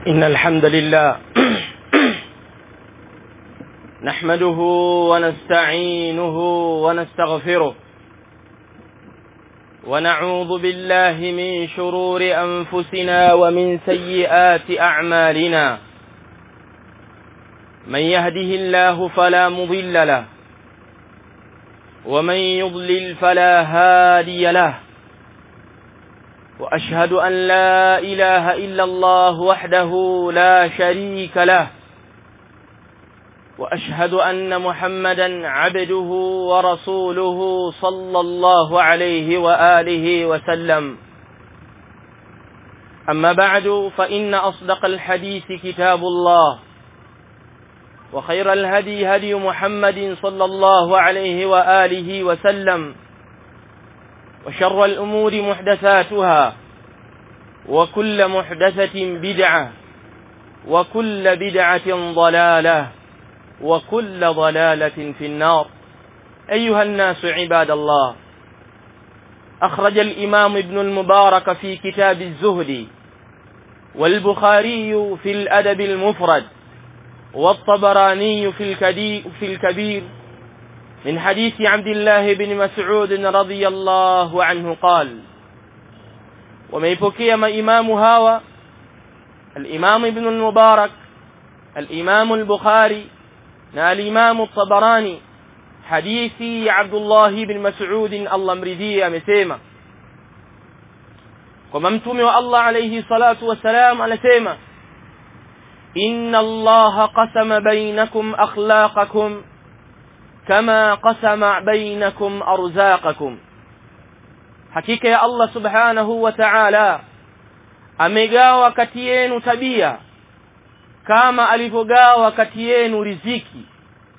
إن الحمد لله نحمده ونستعينه ونستغفره ونعوذ بالله من شرور أنفسنا ومن سيئات أعمالنا من يهده الله فلا مضل له ومن يضلل فلا هادي له وأشهد أن لا إله إلا الله وحده لا شريك له وأشهد أن محمدا عبده ورسوله صلى الله عليه وآله وسلم أما بعد فإن أصدق الحديث كتاب الله وخير الهدي هدي محمد صلى الله عليه وآله وسلم وشر الأمور محدثاتها وكل محدثة بدعة وكل بدعة ضلالة وكل ضلالة في النار. أيها الناس عباد الله، أخرج الإمام ابن المبارك في كتاب الزهد، والبخاري في الأدب المفرد، والطبراني في الكبير من حديث عبد الله بن مسعود رضي الله عنه قال: وميبكي ما إمام هاوى الإمام ابن المبارك الإمام البخاري الإمام الطبراني حديث عبد الله بن مسعود الله مرضيه amesema kwa mtume wa Allah alayhi salatu wasalam anasema: inna Allah qasama bainakum akhlaqakum kama qasama bainakum arzaqakum, hakika ya Allah subhanahu wa ta'ala amegawa kati yenu tabia kama alivyogawa kati yenu riziki.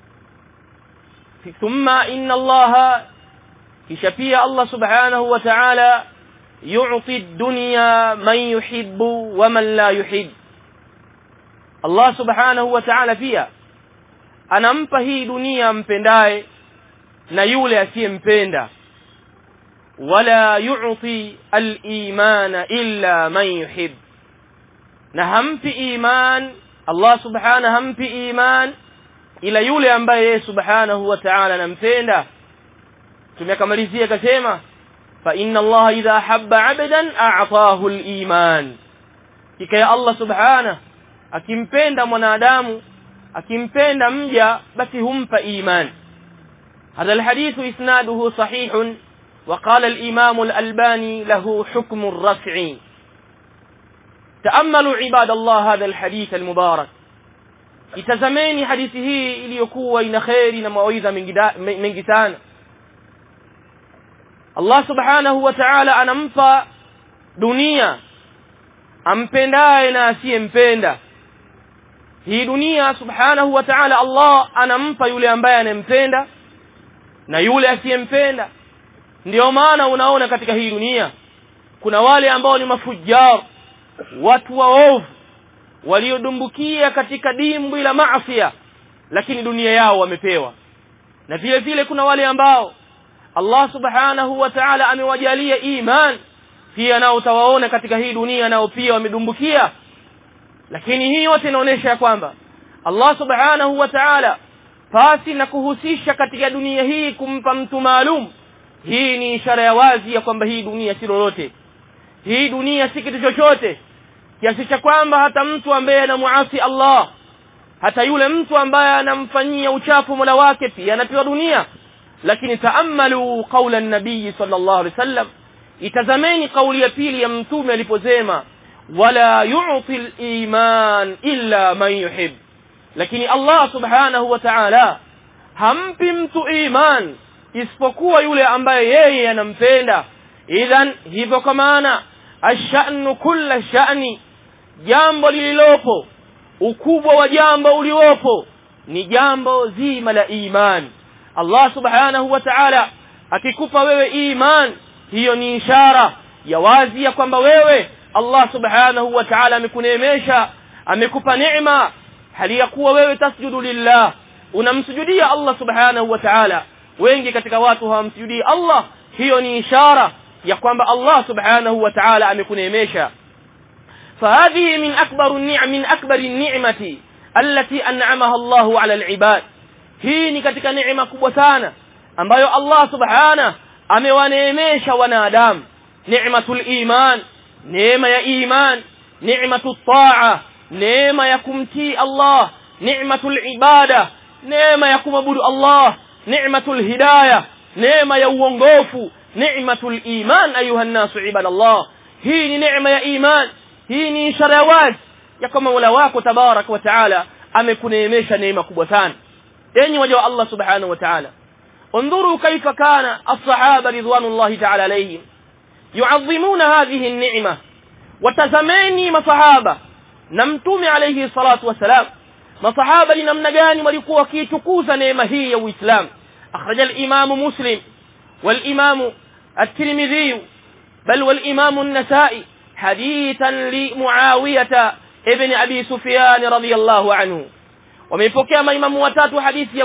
Thumma inna Allah, kisha pia Allah subhanahu wa ta'ala yu'ti ad-dunya man yuhibbu wa man la yuhib. Allah subhanahu wa ta'ala pia anampa hii dunia mpendaye na yule asiyempenda. Wala yu'ti al-imana illa man yuhib, na hampi iman Allah subhanahu hampi iman ila yule ambaye yeye subhanahu wa ta'ala anampenda. Tumekamalizia akasema: fa inna Allah idha habba 'abdan a'tahu al-iman, kika Allah subhanahu akimpenda mwanadamu, akimpenda mja, basi humpa iman. هذا الحديث إسناده صحيح، وقال الإمام الألباني له حكم الرفع. تأملوا عباد الله هذا الحديث المبارك، itazameni hadithi hii iliyokuwa ina khairi na mawaidha mengi sana. Allah subhanahu wa ta'ala anampa dunia ampendaye na asiyempenda. Hii dunia subhanahu wa ta'ala Allah anampa yule ambaye anempenda na yule asiyempenda. Ndio maana unaona katika hii dunia kuna wale ambao ni mafujar, watu waovu waliodumbukia katika dimbwi la maasi, lakini dunia yao wamepewa. Na vile vile kuna wale ambao Allah subhanahu wa ta'ala amewajalia iman, pia nao utawaona katika hii dunia nao pia wamedumbukia. Lakini hii yote inaonyesha kwamba Allah subhanahu wa ta'ala pasi na kuhusisha katika dunia hii kumpa mtu maalum, hii ni ishara ya wazi ya kwamba hii dunia si lolote. Hii dunia si kitu chochote, kiasi cha kwamba hata mtu ambaye anamuasi Allah, hata yule mtu ambaye anamfanyia uchafu Mola wake pia anapewa dunia. Lakini taammalu qaula an-nabii sallallahu alaihi wasallam, itazameni kauli ya pili ya mtume aliposema: wala yu'ti al-iman illa man yuhib, lakini Allah subhanahu wa ta'ala hampi mtu iman isipokuwa yule ambaye yeye anampenda. Idhan, hivyo kwa maana ash-sha'nu kulla sha'ni, jambo lililopo, ukubwa wa jambo uliopo ni jambo zima la iman. Allah subhanahu wa ta'ala akikupa wewe iman, hiyo ni ishara ya wazi ya kwamba wewe Allah subhanahu wa ta'ala amekuneemesha, amekupa neema, hali ya kuwa wewe tasjudu lillah, unamsujudia Allah subhanahu wa ta'ala. Wengi katika watu hawamsujudii Allah, hiyo ni ishara ya kwamba Allah subhanahu wa ta'ala amekuneemesha. فهذه من أكبر النعمة التي أنعمها الله على العباد. hii ni katika neema kubwa sana ambayo Allah subhanahu amewaneemesha wanadamu. Neematul iman, neema ya iman, neematut taa, neema ya kumtii Allah, neematul ibada, neema ya kumwabudu Allah, neematul hidayah, neema ya uongofu, neematul iman. Ayuha nasu ibadallah, hii ni neema ya iman. hii ni ishara wazi ya kama Mola wako tabarak wa taala amekuneemesha neema kubwa sana. enyi waja wa Allah subhanahu wa ta'ala, انظروا كيف كان الصحابة رضوان الله تعالى عليهم يعظمون هذه النعمة. وتزمني مصحابة نمتومي عليه الصلاة والسلام مصحابة لنمنا gani walikuwa wakitukuza neema hii ya Uislamu. أخرج الإمام مسلم والإمام الترمذي بل والإمام النسائي حديثا لمعاوية ابن أبي سفيان رضي الله عنه. ومepokea maimamu watatu hadithi ya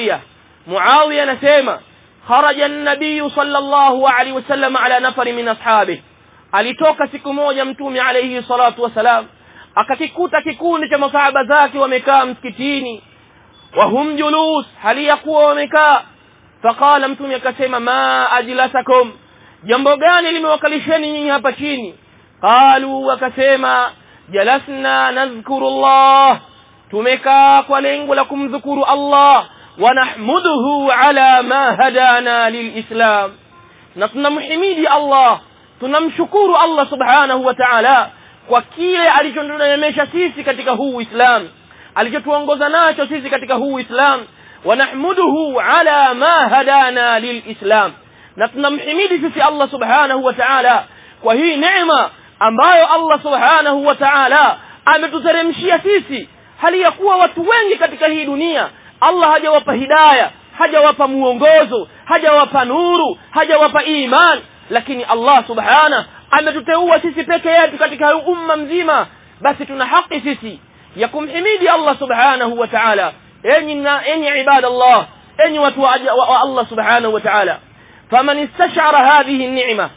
Muawiya anasema kharaja an-nabiy sallallahu alayhi wasallam ala nafari min ashabi. Alitoka siku moja mtume alayhi salatu wasalam akakikuta kikundi cha masahaba zake wamekaa msikitini, wa hum julus, hali ya kuwa wamekaa. Faqala, mtume akasema, ma ajlasakum, jambo gani limewakalisheni nyinyi hapa chini? Qalu, wakasema, jalasna nadhkuru Allah, tumekaa kwa lengo la kumdhukuru Allah, wa nahmuduhu ala ma hadana lilislam, na tunamhimidi Allah, tunamshukuru Allah subhanahu wa ta'ala kwa kile alichotuneemesha sisi katika huu Uislamu, alichotuongoza nacho sisi katika huu Uislamu. Wa nahmuduhu ala ma hadana lilislam, na tunamhimidi sisi Allah subhanahu wa ta'ala kwa hii neema ambayo Allah subhanahu wa ta'ala ametuteremshia sisi, hali ya kuwa watu wengi katika hii dunia Allah hajawapa hidayah, hajawapa muongozo, hajawapa nuru, hajawapa iman, lakini Allah subhanahu ametuteua sisi peke yetu katika umma mzima. Basi tuna haki sisi ya kumhimidi Allah subhanahu wa ta'ala. enyi ibadallah, enyi watu wa Allah subhanahu wa ta'ala, faman istash'ara hadhihi an-ni'ma,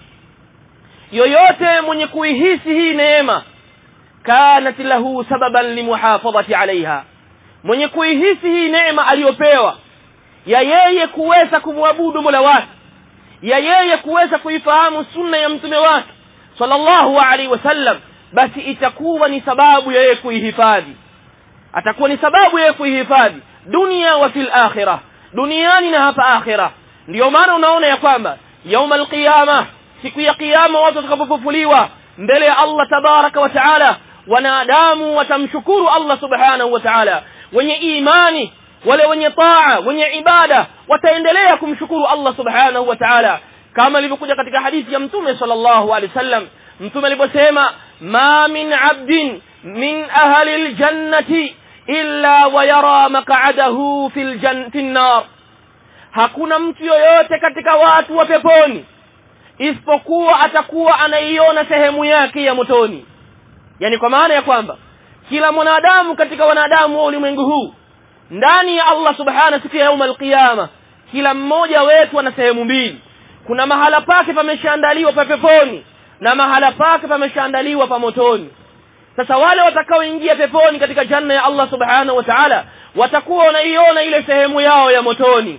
yoyote mwenye kuihisi hii neema, kanat lahu sababan limuhafadhati alaiha, mwenye kuihisi hii neema aliyopewa ya yeye kuweza kumwabudu Mola wake, ya yeye kuweza kuifahamu sunna ya mtume wake sallallahu alaihi wasallam, basi itakuwa ni sababu ya yeye kuihifadhi, atakuwa ni sababu ya yeye kuihifadhi dunia wa fil akhirah, duniani na hapa akhirah. Ndio maana unaona ya kwamba yaumul qiyamah, siku ya kiyama, watu watakapofufuliwa mbele ya Allah tabaraka wa taala, wanadamu watamshukuru Allah subhanahu wa taala. Wenye imani, wale wenye taa, wenye ibada, wataendelea kumshukuru Allah subhanahu wa taala, kama ilivyokuja katika hadithi ya mtume sallallahu alaihi wasallam. Mtume aliposema, ma min abdin min ahli aljannati illa wa yara maq'adahu fil nar, hakuna mtu yoyote katika watu wa peponi isipokuwa atakuwa anaiona sehemu yake ya motoni. Yani kwa maana ya kwamba kila mwanadamu katika wanadamu wa ulimwengu huu ndani ya Allah subhanahu siku ya yaumul qiyama, kila mmoja wetu ana sehemu mbili. Kuna mahala pake pameshaandaliwa pa peponi na mahala pake pameshaandaliwa pa motoni. Sasa wale watakaoingia peponi katika janna ya Allah subhanahu wa ta'ala watakuwa wanaiona ile sehemu yao ya motoni,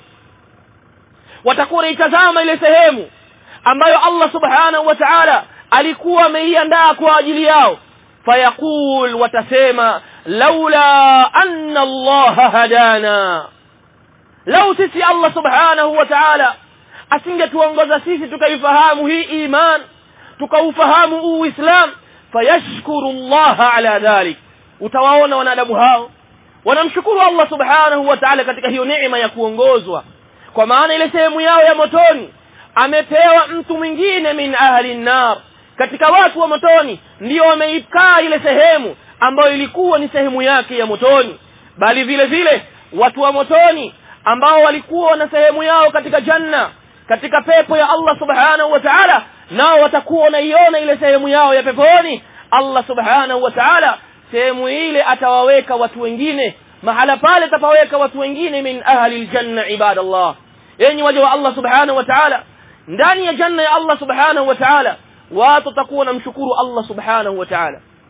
watakuwa wanaitazama ile sehemu ambayo Allah subhanahu wa ta'ala alikuwa ameiandaa kwa ajili yao. Fayaqul, watasema, laula anna Allah hadana, lau sisi Allah subhanahu wa ta'ala asingetuongoza sisi tukaifahamu hii iman, tukaufahamu Uislamu, fayashkuru Allah ala dhalik. Utawaona wanadamu hao wanamshukuru Allah subhanahu wa ta'ala katika hiyo neema ya kuongozwa, kwa maana ile sehemu yao ya motoni amepewa mtu mwingine min ahli an-nar, katika watu wa motoni ndio wameikaa ile sehemu ambayo ilikuwa ni sehemu yake ya motoni. Bali vile vile watu wa motoni ambao walikuwa na sehemu yao katika janna, katika pepo ya Allah subhanahu wa ta'ala, nao watakuwa wanaiona ile sehemu yao ya peponi. Allah subhanahu wa ta'ala sehemu ile atawaweka watu wengine, mahala pale atawaweka watu wengine min ahli aljanna. Ibadallah, enyi waja wa Allah subhanahu wa ta'ala, ndani ya janna ya Allah subhanahu wa ta'ala watu watakuwa namshukuru Allah subhanahu wa ta'ala.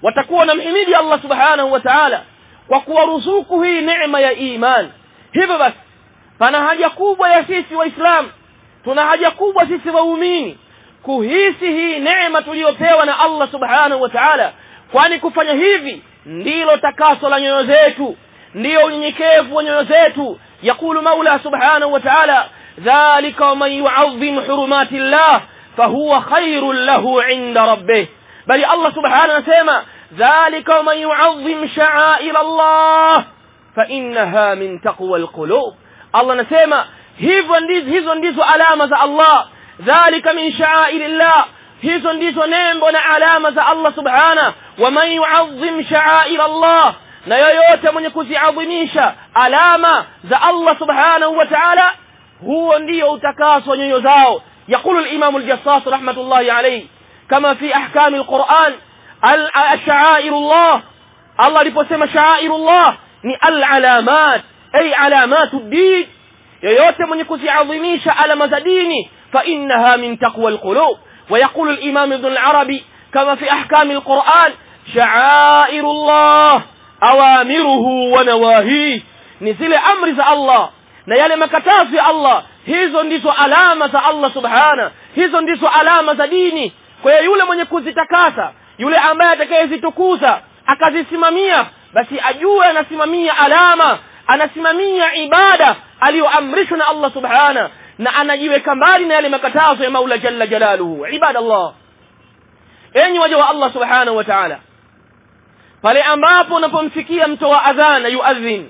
watakuwa wanamhimidi Allah subhanahu wa ta'ala kwa kuwaruzuku hii neema ya iman. Hivyo basi pana haja kubwa ya sisi waislamu, tuna haja kubwa sisi waumini kuhisi hii neema tuliyopewa na Allah subhanahu wa ta'ala, kwani kufanya hivi ndilo takaso la nyoyo zetu, ndio unyenyekevu wa nyoyo zetu. Yakulu Maula subhanahu wa ta'ala, dhalika man yu'azzim hurumati Allah fahuwa khairun lahu 'inda rabbih. Bali Allah subhanahu anasema, dhalika man yu'azzim sha'air Allah fa innaha min taqwa alqulub. Allah anasema hizo ndizo alama za Allah, dhalika min sha'airillah, hizo ndizo nembo na alama za Allah subhanahu. Wa man yu'azzim sha'air Allah, na yoyote mwenye kuziadhimisha alama za Allah subhanahu wa ta'ala, huo ndio utakaso wa nyoyo zao. Yaqulu al-Imam al-Jassas rahmatullahi alayhi kama fi ahkam al-Quran, al-sha'airullah, Allah aliposema sha'airullah ni al-alamat, ay alamatud din, yoyote mwenye kuziadhimisha alama za dini fa innaha min taqwa al-qulub. Wa yaqulu al-Imam Ibn al-Arabi kama fi ahkam al-Quran, sha'airullah awamiruhu wa nawahi, ni zile amri za Allah na yale makatazo ya Allah, hizo ndizo alama za Allah subhana, hizo ndizo alama za dini. Kwa hiyo yule mwenye kuzitakasa, yule ambaye atakayezitukuza akazisimamia, basi ajue anasimamia alama, anasimamia ibada aliyoamrishwa na Allah subhana, na anajiweka mbali na yale makatazo ya Maula jalla jalaluhu. Ibadallah, enyi waja wa Allah subhanahu wa ta'ala, pale ambapo unapomsikia mtoa adhana yuadhin,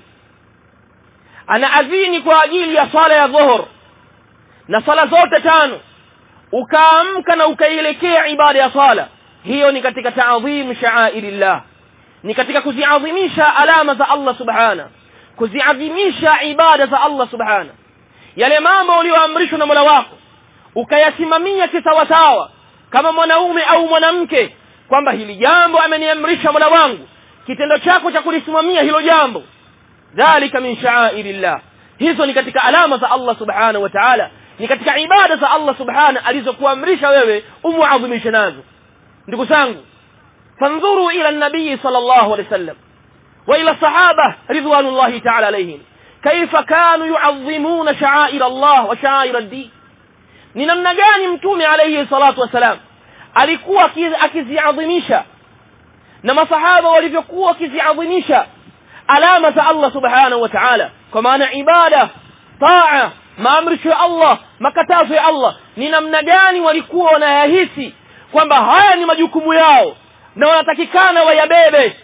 ana adhini kwa ajili ya swala ya dhuhur na swala zote tano, ukaamka na ukaielekea ibada ya swala, hiyo ni katika ta'dhim sha'airillah, ni katika kuziadhimisha alama za Allah subhana, kuziadhimisha ibada za Allah subhana. Yale mambo uliyoamrishwa na Mola wako ukayasimamia kisawasawa, kama mwanaume au mwanamke, kwamba hili jambo ameniamrisha Mola wangu, kitendo chako cha kulisimamia hilo jambo, dhalika min sha'airillah, hizo ni katika alama za Allah subhanahu wa ta'ala, ni katika ibada za Allah subhanahu alizokuamrisha wewe umuadhimishe nazo. Ndugu zangu, fanzuru ila an-nabii sallallahu alayhi wasallam wa ila sahaba ridwanullahi ta'ala alayhim, kaifa kanu yu'azzimuna sha'air Allah wa sha'air ad-din. Ni namna gani mtume alayhi salatu wasalam alikuwa akiziadhimisha na masahaba walivyokuwa wakiziadhimisha alama za Allah subhanahu wa ta'ala, kwa maana ibada, taa, maamrisho ya Allah, makatazo ya Allah, ni namna gani walikuwa wanayahisi kwamba haya ni majukumu yao na wanatakikana wayabebe.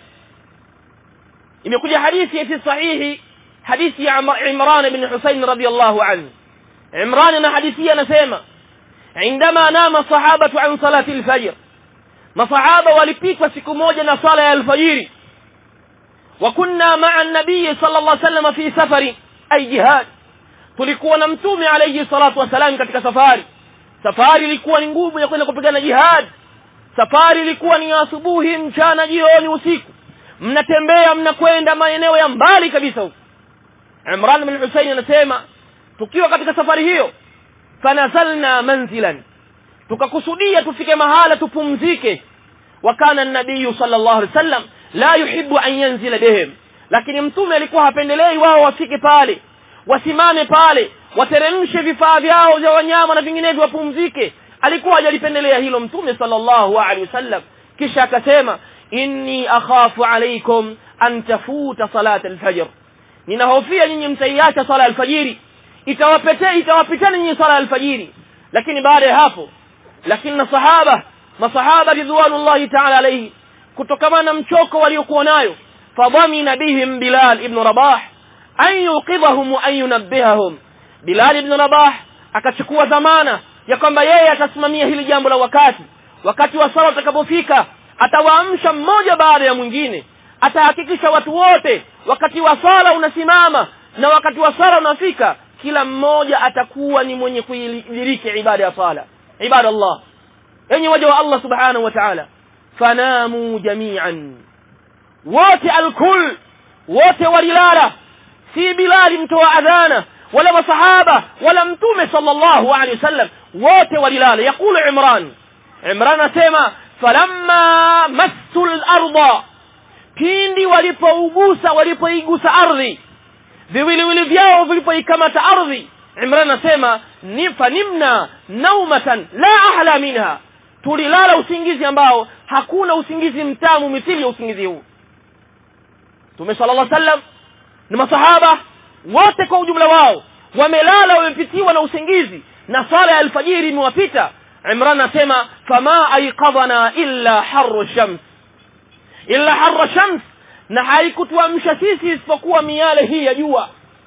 Imekuja hadithi ya sahihi, hadithi ya Imran ibn Husayn radiyallahu anhu. Imran na hadithi anasema, عندما نام الصحابة عن صلاة الفجر, masahaba walipikwa siku moja na sala ya alfajiri, wa kunna ma'a an-nabiy sallallahu alayhi wasallam fi safari ay jihad, tulikuwa na mtume alayhi salatu wasalam katika safari. Safari ilikuwa ni ngumu ya kwenda kupigana jihad, safari ilikuwa ni asubuhi, mchana, jioni, usiku, mnatembea mnakwenda maeneo ya mbali kabisa huko. Imran bin Husayn anasema, tukiwa katika safari hiyo, fanazalna manzilan, tukakusudia tufike mahala tupumzike. Wa kana an-nabiy sallallahu alaihi wasallam la yuhibbu an yanzila bihim, lakini mtume alikuwa hapendelei wao wafike pale, wasimame pale, wateremshe vifaa vyao vya wanyama na vinginevyo wapumzike. Alikuwa hajalipendelea hilo mtume sallallahu alaihi wasallam. Kisha akasema, inni akhafu alaykum an tafuta salat al-fajr, ninahofia nyinyi mtaiacha sala al-fajiri, itawapitana nyinyi sala al-fajiri. Lakini baada ya hapo, lakini masahaba ridwanullahi ta'ala alayhi, kutokana na mchoko waliokuwa nayo, fadhamina bihim Bilal ibn Rabah an yuqidhahum wa an yunabbihahum. Bilal ibn Rabah akachukua dhamana ya kwamba yeye atasimamia hili jambo la wakati wa sala utakapofika, atawaamsha mmoja baada ya mwingine, atahakikisha watu wote wakati wa sala unasimama na wakati wa sala unafika, kila mmoja atakuwa ni mwenye kuidiriki ibada ya sala. Ibadallah, enyi waja wa Allah subhanahu wa ta'ala, fanamu jami'an, wote alkul, wote walilala, si Bilal mtoa adhana wala masahaba wala mtume sallallahu alayhi wasallam, wote walilala. Yakulu Imran asema, falamma massul arda, pindi walipoigusa ardhi, viwiliwili vyao vilipoikamata ardhi. Imran anasema fanimna naumatan la ahla minha, tulilala usingizi ambao hakuna usingizi mtamu mithili ya usingizi huu. Mtume sallallahu alaihi wasallam na masahaba wote kwa ujumla wao wamelala, wamepitiwa na usingizi na sala ya alfajiri imewapita. Imran anasema fama aiqadhana illa harru shams, na haikutuamsha sisi isipokuwa miale hii ya jua.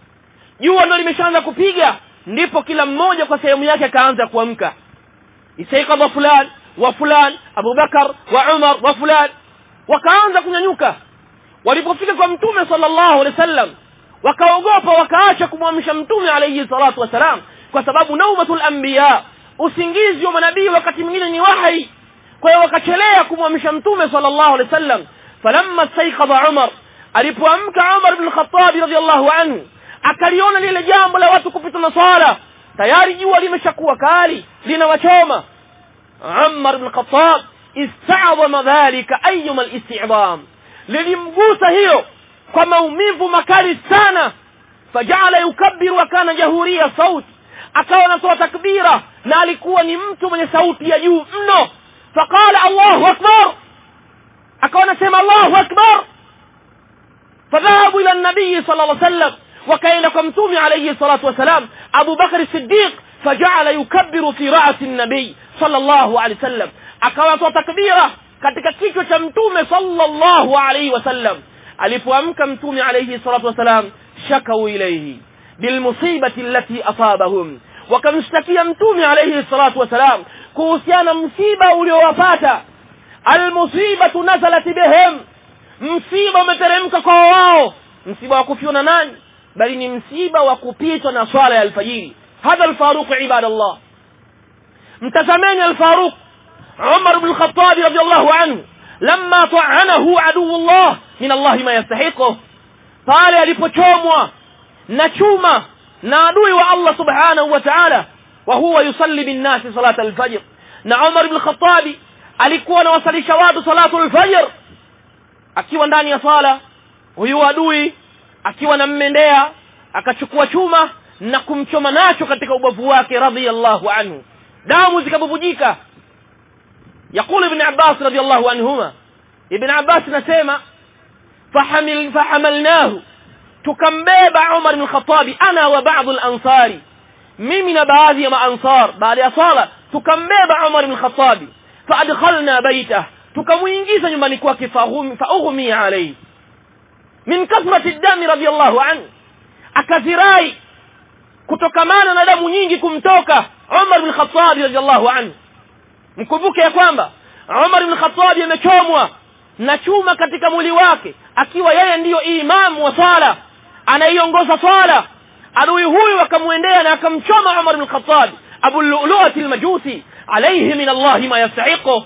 Jua ndio limeshaanza kupiga, ndipo kila mmoja kwa sehemu yake akaanza kuamka. Isaiqadha fulan wa fulan, Abu Bakar wa Umar wa fulan, wakaanza kunyanyuka. Walipofika kwa Mtume sallallahu alaihi wasallam wakaogopa, wakaacha kumwamsha Mtume alayhi salatu wasalam, kwa sababu naumatul anbiya, usingizi wa manabii wakati mwingine ni wahi. Kwa hiyo wakachelea kumwamsha Mtume sallallahu alaihi wasallam. Falamma sayqadha Umar, alipoamka Umar ibn Khattab radhiyallahu anhu, akaliona lile jambo la watu kupita na swala, tayari jua limeshakuwa kali linawachoma. Umar ibn Khattab ista'dhama dhalika ayyuma al-ist'dam, lilimgusa hiyo kwa maumivu makali sana. Fajala yukabbiru wa kana jahuria sauti, akawa anatoa takbira na alikuwa ni mtu mwenye sauti ya juu mno. Faqala Allahu akbar, akawa anasema Allahu akbar. Fadhahabu ila an-nabii sallallahu alayhi wasallam, wakaenda kwa Mtume alayhi salatu wasalam. Abu Bakr as-Siddiq fajala yukabbiru fi ra'si an-nabii sallallahu alayhi wasallam, akawa anatoa takbira katika kichwa cha Mtume sallallahu alayhi wasallam. Alipoamka Mtume alayhi salatu wasalam, shakau ilayhi bil musibati allati asabahum, wakamshtakia Mtume alayhi salatu wasalam kuhusiana msiba uliowapata. Al musibatu nazalat bihim, msiba umeteremka kwa wao. Msiba wa kufiwa na nani? Bali ni msiba wa kupitwa na swala ya alfajiri. Hadha al-Faruq ibadallah. mtazameni al-Faruq Umar ibn al-Khattab radiyallahu anhu, lamma ta'anahu aduwullah min Allah ma yastahiqu, pale alipochomwa na chuma na adui wa Allah subhanahu wa ta'ala, wa huwa yusalli bin nasi salat al-fajr. Na Umar ibn al-Khattab alikuwa anawasalisha watu salatu al-fajr, akiwa ndani ya sala, huyu adui akiwa anammendea, akachukua chuma na kumchoma nacho katika ubavu wake radiyallahu anhu, damu zikabubujika. يقول ابن عباس رضي الله عنهما, ابن عباس نسمع فحملناه, tukambeba Umar ibn Khattab, ana wa ba'd al-ansar, mimi na baadhi ya maansar, baada ya sala tukambeba Umar ibn Khattab, fa adkhalna baytah, tukamuingiza nyumbani kwake, faghumi alayhi min kasrati ad-dam radiyallahu anhu, akazirai kutokamana na damu nyingi kumtoka Umar ibn Khattab radiyallahu anhu. Mkumbuke ya kwamba Umar ibn Khattab amechomwa na chuma katika mwili wake, akiwa yeye ndiyo imamu wa swala, anaiongoza swala. Adui huyu akamuendea na akamchoma Umar ibn Khattab, Abu al-Lu'lu'at al-Majusi, alayhi min Allah ma yastahiqu.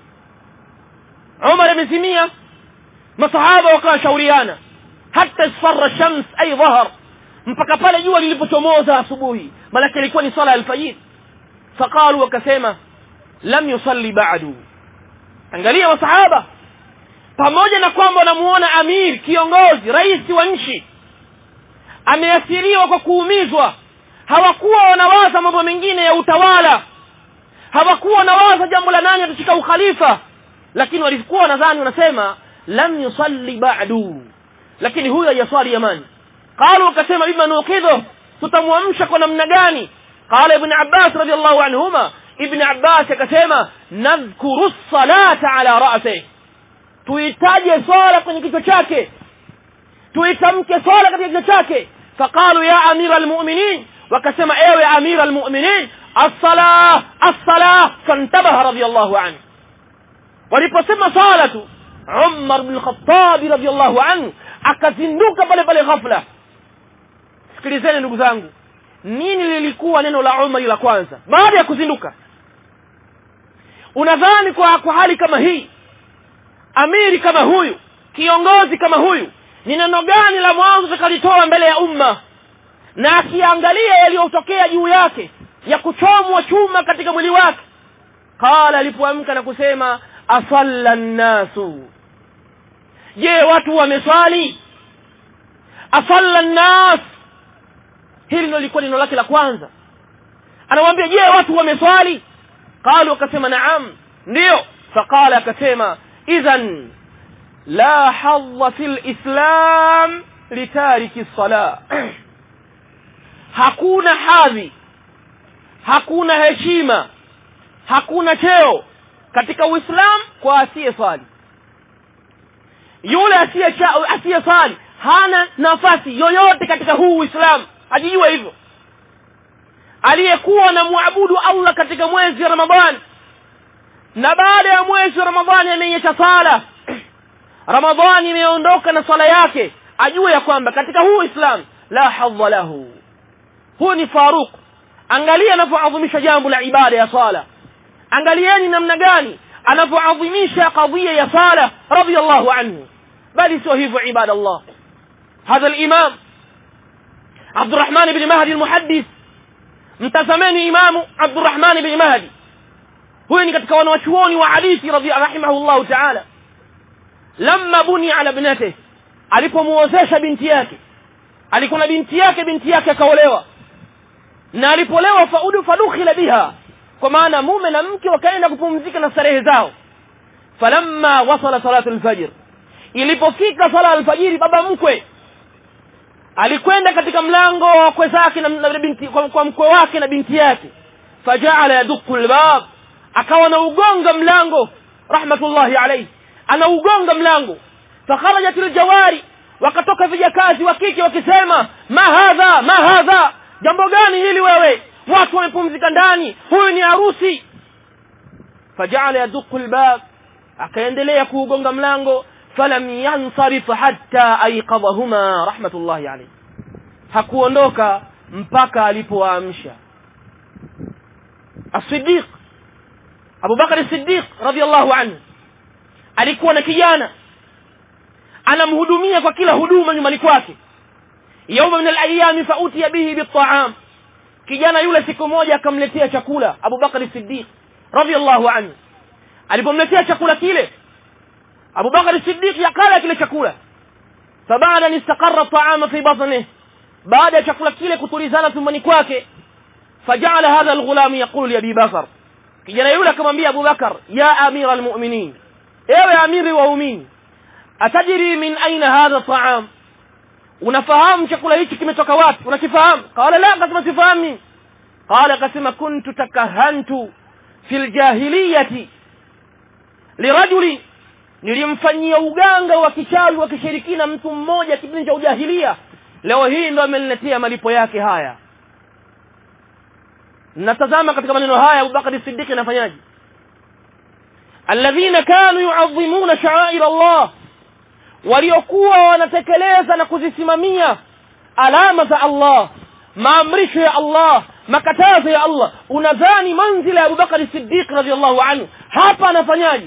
Umar amezimia, masahaba wakashauriana hatta isfarra shams ay dhahar, mpaka pale jua lilipochomoza asubuhi, malaki ilikuwa ni swala al-fajr. Faqalu, wakasema lam yusalli ba'du. Angalia masahaba, pamoja na kwamba wanamuona amir, kiongozi, rais wa nchi ameathiriwa kwa kuumizwa, hawakuwa wanawaza mambo mengine ya utawala, hawakuwa wanawaza jambo la nani atashika ukhalifa, lakini walikuwa wanadhani, wanasema lam yusalli ba'du, lakini huyo yaswali yamani. Qalu, wakasema bima nuqidhu, tutamwamsha kwa namna gani? Qala ibn Abbas radiyallahu anhuma, Ibn Abbas akasema nadhkuru as-salata ala ra'si, tuitaje swala kwenye kichwa chake, tuitamke swala katika kichwa chake. Faqalu ya amira al-mu'minin, wakasema ewe amira al-mu'minin, as-salah as-salah. Fantabaha radiyallahu anhu, waliposema salatu, Umar ibn al-Khattab radiyallahu anhu akazinduka pale pale ghafla. Sikilizeni ndugu zangu, nini lilikuwa neno la Umar la kwanza baada ya kuzinduka? Unadhani kwa hali kama hii, amiri kama huyu, kiongozi kama huyu, ni neno gani la mwanzo takalitoa mbele ya umma? Na akiangalia yaliyotokea juu yake ya kuchomwa chuma katika mwili wake, qala, alipoamka na kusema asalla an-nasu, je watu wameswali? Asalla an-nas, hili ndio lilikuwa neno lake la kwanza. Anawaambia je watu wameswali? Qalu, akasema naam, ndio. Faqala, akasema idhan la hadha fil islam litariki as-salah, hakuna hadhi, hakuna heshima, hakuna cheo katika Uislamu kwa asiyeswali. Yule asiyeswali hana nafasi yoyote katika huu Uislamu, ajijue hivyo. Aliyekuwa na muabudu Allah katika mwezi wa Ramadhani, na baada ya mwezi wa Ramadhani amenyesha sala, Ramadhani imeondoka na sala yake, ajue ya kwamba katika huu Uislamu la hadha lahu. Huyu ni Faruq. Angalia anapoadhimisha jambo la ibada ya sala, angalieni namna gani anapoadhimisha kadhia ya sala radiyallahu anhu. Bali sio hivyo ibada Allah, hadha al-imam Abdurrahman ibn Mahdi al-Muhaddith, mtazameni imamu Abdurrahman ibn Mahdi. Huyu ni katika wanawachuoni wa hadithi rahimahullah ta'ala. Lamma buni ala ibnatihi, alipomuozesha binti yake, alikuwa na binti yake akaolewa, na alipolewa fadukhila biha, kwa maana mume na mke wakaenda kupumzika na starehe zao. Falamma wasala salatu al-fajr, ilipofika sala al-fajiri, baba mkwe alikwenda katika mlango wa kwe zake na binti, kwa mkwe wake na binti yake. Faja'ala yadukku al-bab, akawa na ugonga mlango rahmatullahi alayhi, ana ugonga mlango. Fakharajat al-jawari, wakatoka vijakazi wa kike wakisema ma hadha, jambo gani hili wewe, watu wamepumzika ndani, huyu ni harusi. Faja'ala yadukku al-bab, akaendelea kuugonga mlango. Falam yansarif hatta ayqadhahuma rahmatullahi alayhi, hakuondoka mpaka alipoamsha. As-Siddiq, Abu Bakr as-Siddiq radiyallahu anhu, alikuwa na kijana anamhudumia kwa kila huduma nyumbani kwake. Yawma min al-ayyam fa'utiya bihi bit-ta'am, kijana yule siku moja akamletea chakula Abu Bakr as-Siddiq radiyallahu anhu. Alipomletea chakula kile, Abu Bakr as-Siddiq yakala kile chakula. Fabaada an istaqarra at-ta'am fi batnihi, baada ya chakula kile kutulizana tumboni kwake, faja'ala hadha al-ghulam yaqulu li Abi Bakr, kijana yule akamwambia Abu Bakr, ya amira al-mu'minin, ewe amiri wa waumini, atajiri min aina hadha at-ta'am, unafahamu chakula hichi kimetoka wapi, unakifahamu? Qala la, kasema sifahamu. Qala, kasema kuntu takahantu fil jahiliyati lirajuli, nilimfanyia uganga wa kichawi wa kishirikina mtu mmoja kipindi cha ujahilia, leo hii ndo ameniletea malipo yake haya. Natazama katika maneno haya Abu Bakr as-Siddiq anafanyaje? Alladhina kanu yu'azzimuna sha'air Allah, waliokuwa wanatekeleza na kuzisimamia alama za Allah, maamrisho ya Allah, makatazo ya Allah. Unadhani manzila ya Abu Bakr as-Siddiq radhiyallahu anhu hapa anafanyaje?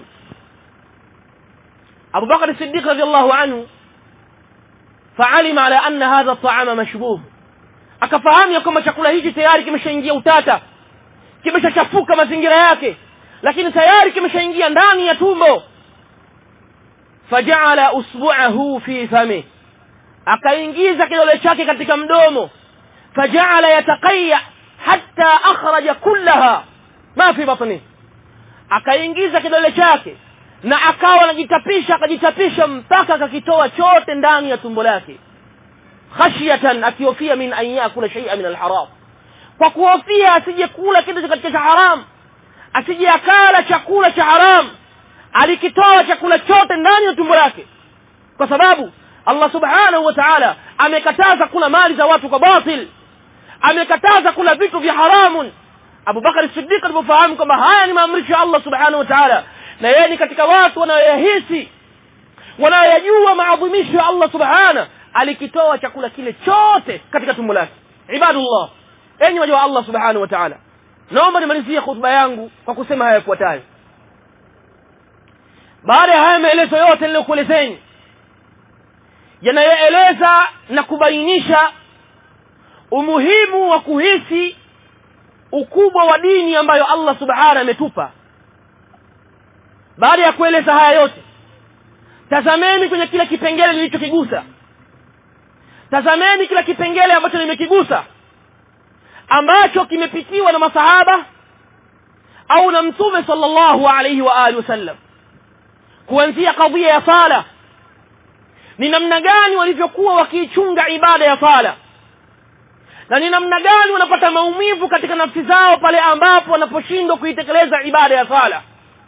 Abu Bakr as-Siddiq radhiyallahu anhu fa'alima ala anna hadha at-ta'ama mashbuh, akafahamu ya kwamba chakula hiki tayari kimeshaingia utata, kimeshachafuka mazingira yake, lakini tayari kimeshaingia ndani ya tumbo. Faja'ala usbu'ahu fi fami, akaingiza kidole chake katika mdomo. Faja'ala yataqayya hatta akhraja kullaha ma fi batni, akaingiza kidole chake na akawa akajitapisha mpaka akakitoa chote ndani ya tumbo lake. Khashiyatan, akihofia min an yakula shay'an min al-haram, kwa kuhofia asije kula kitu katika cha haram, asije akala chakula cha haram. Alikitoa chakula chote ndani ya tumbo lake, kwa sababu Allah subhanahu wa ta'ala amekataza kula mali za watu kwa batil, amekataza kula vitu vya haramun. Abu Bakr as-Siddiq alipofahamu kwamba haya ni maamrisho ya Allah subhanahu wa ta'ala, na yeye ni katika watu wanaoyahisi, wanaoyajua maadhimisho ya Allah subhanahu, alikitoa chakula kile chote katika tumbo lake. Ibadullah, enyi waja wa Allah subhanahu wa ta'ala, naomba nimalizie khutba yangu kwa kusema haya yafuatayo. Baada ya haya maelezo yote niliyokuelezeni, yanayoeleza na kubainisha umuhimu wa kuhisi ukubwa wa dini ambayo Allah subhanahu ametupa, baada ya kueleza haya yote, tazameni kwenye kila kipengele nilichokigusa. Tazameni kila kipengele ambacho nimekigusa, ambacho kimepitiwa na masahaba au na Mtume sallallahu alayhi wa alihi wasallam, kuanzia kadhia ya sala, ni namna gani walivyokuwa wakiichunga ibada ya sala, na ni namna gani wanapata maumivu katika nafsi zao pale ambapo wanaposhindwa kuitekeleza ibada ya sala.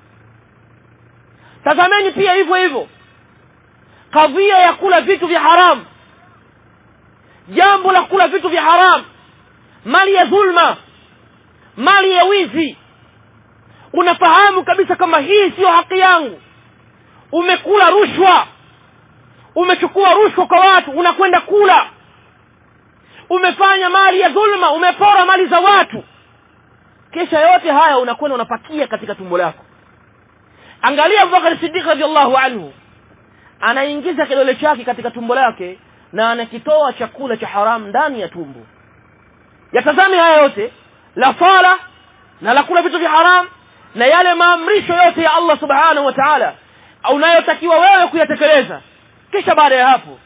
Tazameni pia hivyo hivyo kadhia ya kula vitu vya haram, jambo la kula vitu vya haram, mali ya dhulma, mali ya wizi. Unafahamu kabisa kama hii sio haki yangu, umekula rushwa, umechukua rushwa kwa watu, unakwenda kula, umefanya mali ya dhulma, umepora mali za watu, kisha yote haya unakwenda unapakia katika tumbo lako. Angalia Abu Bakar Siddiq radhiyallahu anhu, anaingiza kidole chake katika tumbo lake na anakitoa chakula cha haram ndani ya tumbo. Yatazame haya yote, la sala na la kula vitu vya haram, na yale maamrisho yote ya Allah subhanahu wa ta'ala unayotakiwa wewe kuyatekeleza. Kisha baada ya hapo,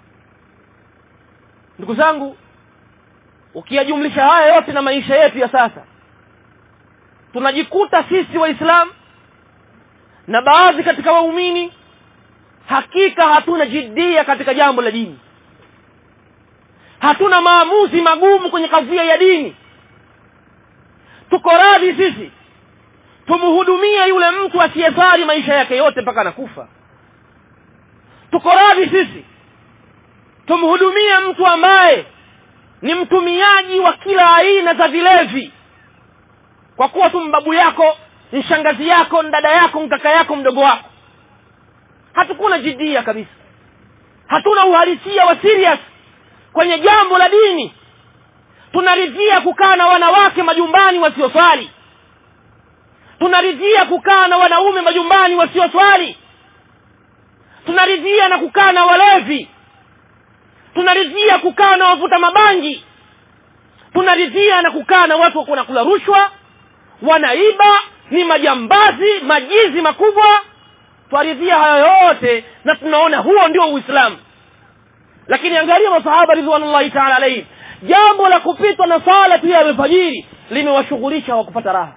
ndugu zangu, ukiyajumlisha haya yote na maisha yetu ya sasa, tunajikuta sisi Waislamu na baadhi katika waumini hakika hatuna jiddia katika jambo la dini. Hatuna maamuzi magumu kwenye kadhia ya dini. Tuko radhi sisi tumhudumia yule mtu asiyesali maisha yake yote mpaka anakufa. Tuko radhi sisi tumhudumia mtu ambaye ni mtumiaji wa kila aina za vilevi, kwa kuwa tu mbabu yako, mshangazi yako, dada yako, mkaka yako, mdogo wako. Hatukuna jiddia kabisa. Hatuna uhalisia wa serious kwenye jambo la dini. Tunaridhia kukaa na wanawake majumbani wasioswali. Tunaridhia kukaa na wanaume majumbani wasioswali. Tunaridhia na kukaa na walevi. Tunaridhia kukaa na wavuta mabangi. Tunaridhia na kukaa na watu wanakula rushwa, wanaiba, ni majambazi, majizi makubwa. Twaridhia haya yote na tunaona huo ndio Uislamu. Lakini angalia masahaba ridwanullahi ta'ala alayhi, jambo la kupitwa na sala tu ya alfajiri limewashughulisha wa kupata raha.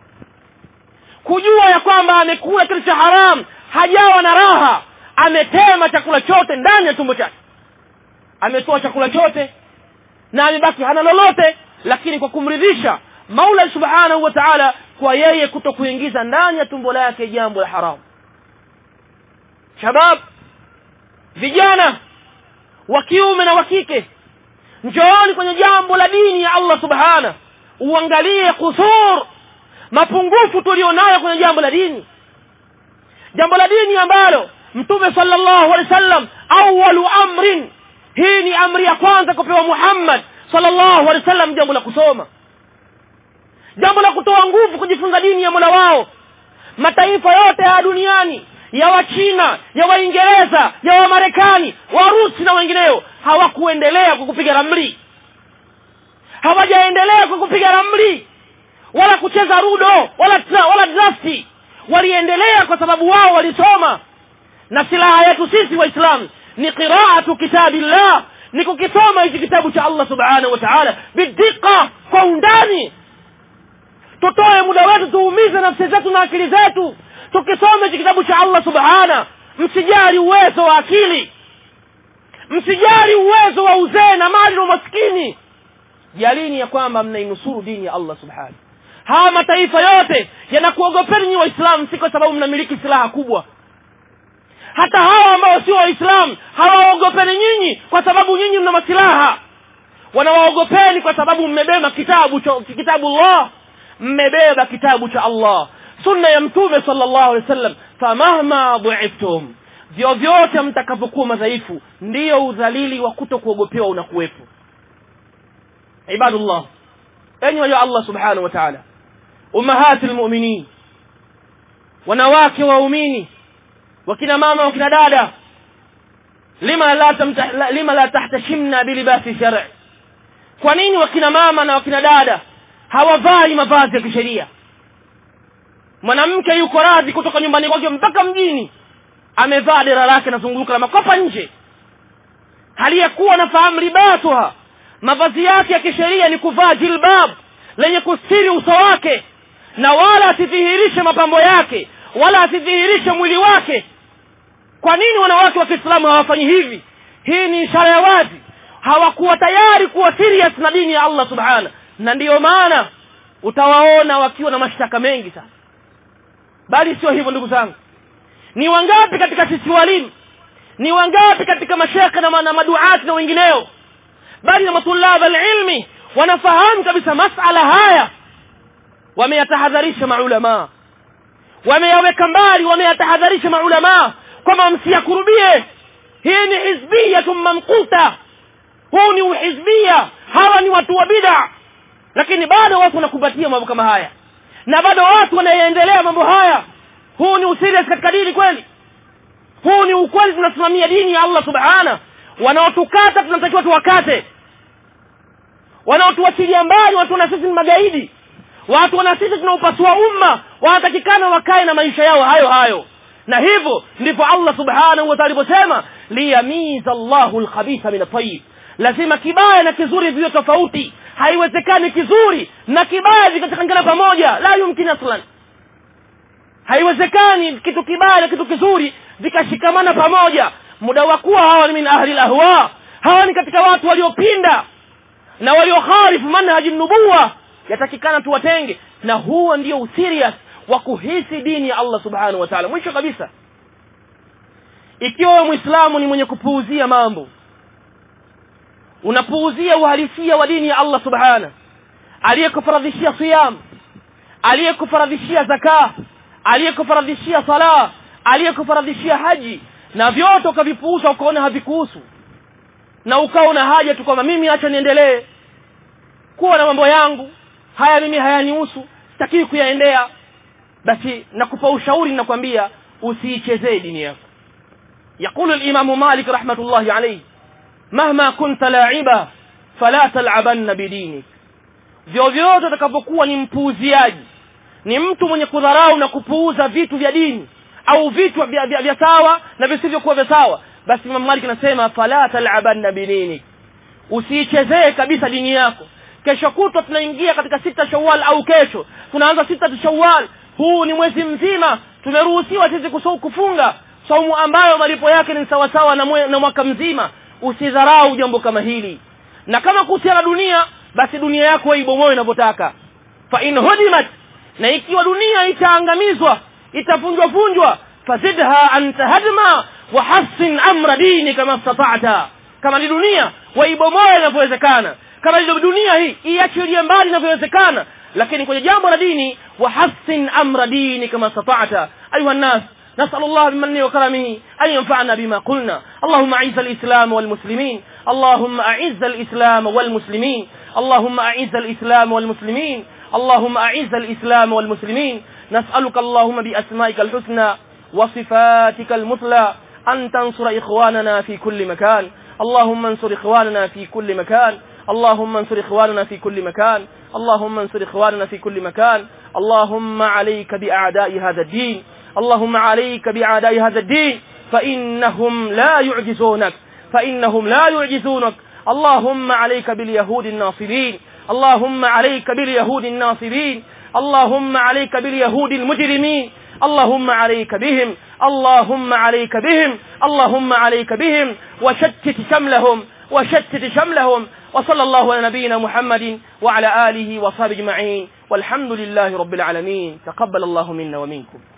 Kujua ya kwamba amekula kitu cha haram, hajawa na raha, ametema chakula chote ndani ya tumbo chake, ametoa chakula chote na amebaki hana lolote, lakini kwa kumridhisha Mola subhanahu wa ta'ala, kwa yeye kutokuingiza ndani ya tumbo lake jambo la haram. Shabab, vijana wa kiume na wa kike, njooni kwenye jambo la dini ya Allah subhanahu, uangalie kusur, mapungufu tulionayo kwenye jambo la dini. Jambo la dini ambalo Mtume sallallahu alaihi wasallam, awwalu amrin, hii ni amri ya kwanza kupewa Muhammad sallallahu alaihi wasallam, jambo la kusoma, jambo la kutoa nguvu kujifunza dini ya Mola wao. Mataifa yote ya duniani, ya Wachina, ya Waingereza, ya Wamarekani, Warusi na wengineo, hawakuendelea kwa kupiga ramli, hawajaendelea kwa kupiga ramli wala kucheza rudo wala drafti. Waliendelea kwa sababu wao walisoma. Na silaha yetu sisi Waislamu ni qiraatu kitabillah, ni kukisoma hiki kitabu cha Allah subhanahu wa ta'ala bidika, kwa undani. Tutoe muda wetu, tuumize nafsi zetu na akili zetu, tukisome hiki kitabu cha Allah subhanahu. Msijali uwezo wa akili, msijali uwezo wa uzee na mali na maskini, jalini ya kwamba mnainusuru dini ya Allah subhanahu. Hawa mataifa yote yanakuogopeni nyinyi Waislamu si kwa sababu mnamiliki silaha kubwa. Hata hawa ambao sio Waislamu hawaogopeni nyinyi kwa sababu nyinyi mna masilaha. Wanawaogopeni kwa sababu mmebeba kitabu Allah, mmebeba kitabu cha Allah, sunna ya Mtume sallallahu alaihi wasallam. Famahma dhu'iftum, vyovyote mtakapokuwa madhaifu, ndio udhalili wa kutokuogopewa unakuwepo. Ibadullah, enyi wa Allah subhanahu wa ta'ala, ummahatul mu'minin, wanawake waumini, wakina mama, wakina dada, lima la tahtashimna bilibasi shar'i. Kwa nini wakina mama na wakina dada hawavai mavazi ya kisheria? mwanamke yuko radhi kutoka nyumbani kwake mpaka mjini amevaa dera lake na zunguka na makopa nje, hali ya kuwa nafahamu libasuha, mavazi yake ya kisheria ni kuvaa jilbab lenye kustiri uso wake, na wala asidhihirishe mapambo yake wala asidhihirishe mwili wake. Kwa nini wanawake wa Kiislamu hawafanyi hivi? Hii ni ishara ya wazi hawakuwa tayari kuwa serious na dini ya Allah subhanahu, na ndiyo maana utawaona wakiwa na mashtaka mengi sana. Bali sio hivyo ndugu zangu, ni wangapi katika sisi walimu, ni wangapi katika mashaka na maduati na wengineo, bali na matulaba alilmi wanafahamu kabisa masala haya, wameyatahadharisha maulama, wameyaweka mbali, wameyatahadharisha maulama kwamba msiyakurubie. Hii ni hizbiyatun mamquta, huu ni uhizbia, hawa ni watu wa bid'a. Lakini bado watu wanakumbatia mambo kama haya, na bado watu wanaendelea mambo haya. Huu ni usirias katika dini kweli? Huu ni ukweli tunasimamia dini ya Allah subhanahu? Wanaotukata tunatakiwa tuwakate, wanaotuachilia mbali watu na sisi ni magaidi, watu wana sisi tunaupasua umma, wanatakikana wakae na maisha yao hayo. Na hivyo ndipo Allah subhanahu wa ta'ala aliposema liyamiza Allahu al-khabitha min at-tayyib, lazima kibaya na kizuri viwe tofauti. Haiwezekani kizuri na kibaya vikachanganyana pamoja, la yumkin aslan. Haiwezekani kitu kibaya na kitu kizuri vikashikamana pamoja. Muda wa kuwa hawa ni min ahli al-ahwa, hawa ni katika watu waliopinda na waliokhalifu manhaji nubuwa, yatakikana tuwatenge. Na huo ndio userious wa kuhisi dini ya Allah subhanahu wa ta'ala. Mwisho kabisa, ikiwa Muislamu ni mwenye kupuuzia mambo, unapuuzia uhalisia wa dini ya Allah subhanahu, aliyekufaradhishia siyam, aliyekufaradhishia zakah, aliyekufaradhishia sala, aliyekufaradhishia haji, na vyote ukavipuuza ukaona havikuhusu, na ukaona haja tu kwamba mimi acha niendelee kuwa na mambo yangu haya, mimi hayanihusu, sitaki kuyaendea, basi nakupa ushauri, nakwambia usiichezee dini yako. يقول الإمام مالك رحمة الله عليه مهما كنت لاعبا فلا تلعبن بدينك. vyovyote utakapokuwa ni mpuuziaji, ni mtu mwenye kudharau na kupuuza vitu vya dini au vitu vya sawa na visivyokuwa vya sawa, basi Imam Malik anasema fala tal'abanna bidinik, usiichezee kabisa dini yako. Kesho kutwa tunaingia katika 6 Shawwal, au kesho tunaanza 6 Shawwal. Huu ni mwezi mzima tumeruhusiwa sisi kufunga saumu ambayo malipo yake ni sawa sawa na mwaka mzima. Usidharau jambo kama hili. Na kama kuhusiana dunia, basi dunia yako ibomoe unavyotaka. Fa in hudimat, na ikiwa dunia itaangamizwa, itavunjwa, fazidha anta hadma wa hassin amra dini kama istata'ta. Kama ni dunia waibomoe inavyowezekana, kama ni dunia hii iachilie mbali inavyowezekana, lakini kwenye jambo la dini wa hassin amra dini kama istata'ta. ayuha nas, نسأل الله بمنه وكرمه أن ينفعنا بما قلنا. اللهم أعز الإسلام والمسلمين، اللهم أعز الإسلام والمسلمين، اللهم أعز الإسلام والمسلمين، اللهم أعز الإسلام والمسلمين. نسألك اللهم بأسمائك الحسنى وصفاتك المثلى أن تنصر إخواننا في كل مكان. اللهم انصر إخواننا في كل مكان، اللهم انصر إخواننا في كل مكان، اللهم انصر إخواننا في كل مكان. اللهم عليك بأعداء هذا الدين، اللهم عليك بأعداء هذا الدين، فإنهم لا يعجزونك، فإنهم لا يعجزونك. اللهم عليك باليهود الناصبين، اللهم عليك باليهود الناصبين، اللهم عليك باليهود المجرمين، اللهم عليك بهم، اللهم عليك بهم، اللهم عليك بهم، وشتت شملهم، وشتت شملهم. وصلى الله على نبينا محمد وعلى آله وصحبه أجمعين، والحمد لله رب العالمين. تقبل الله منا ومنكم.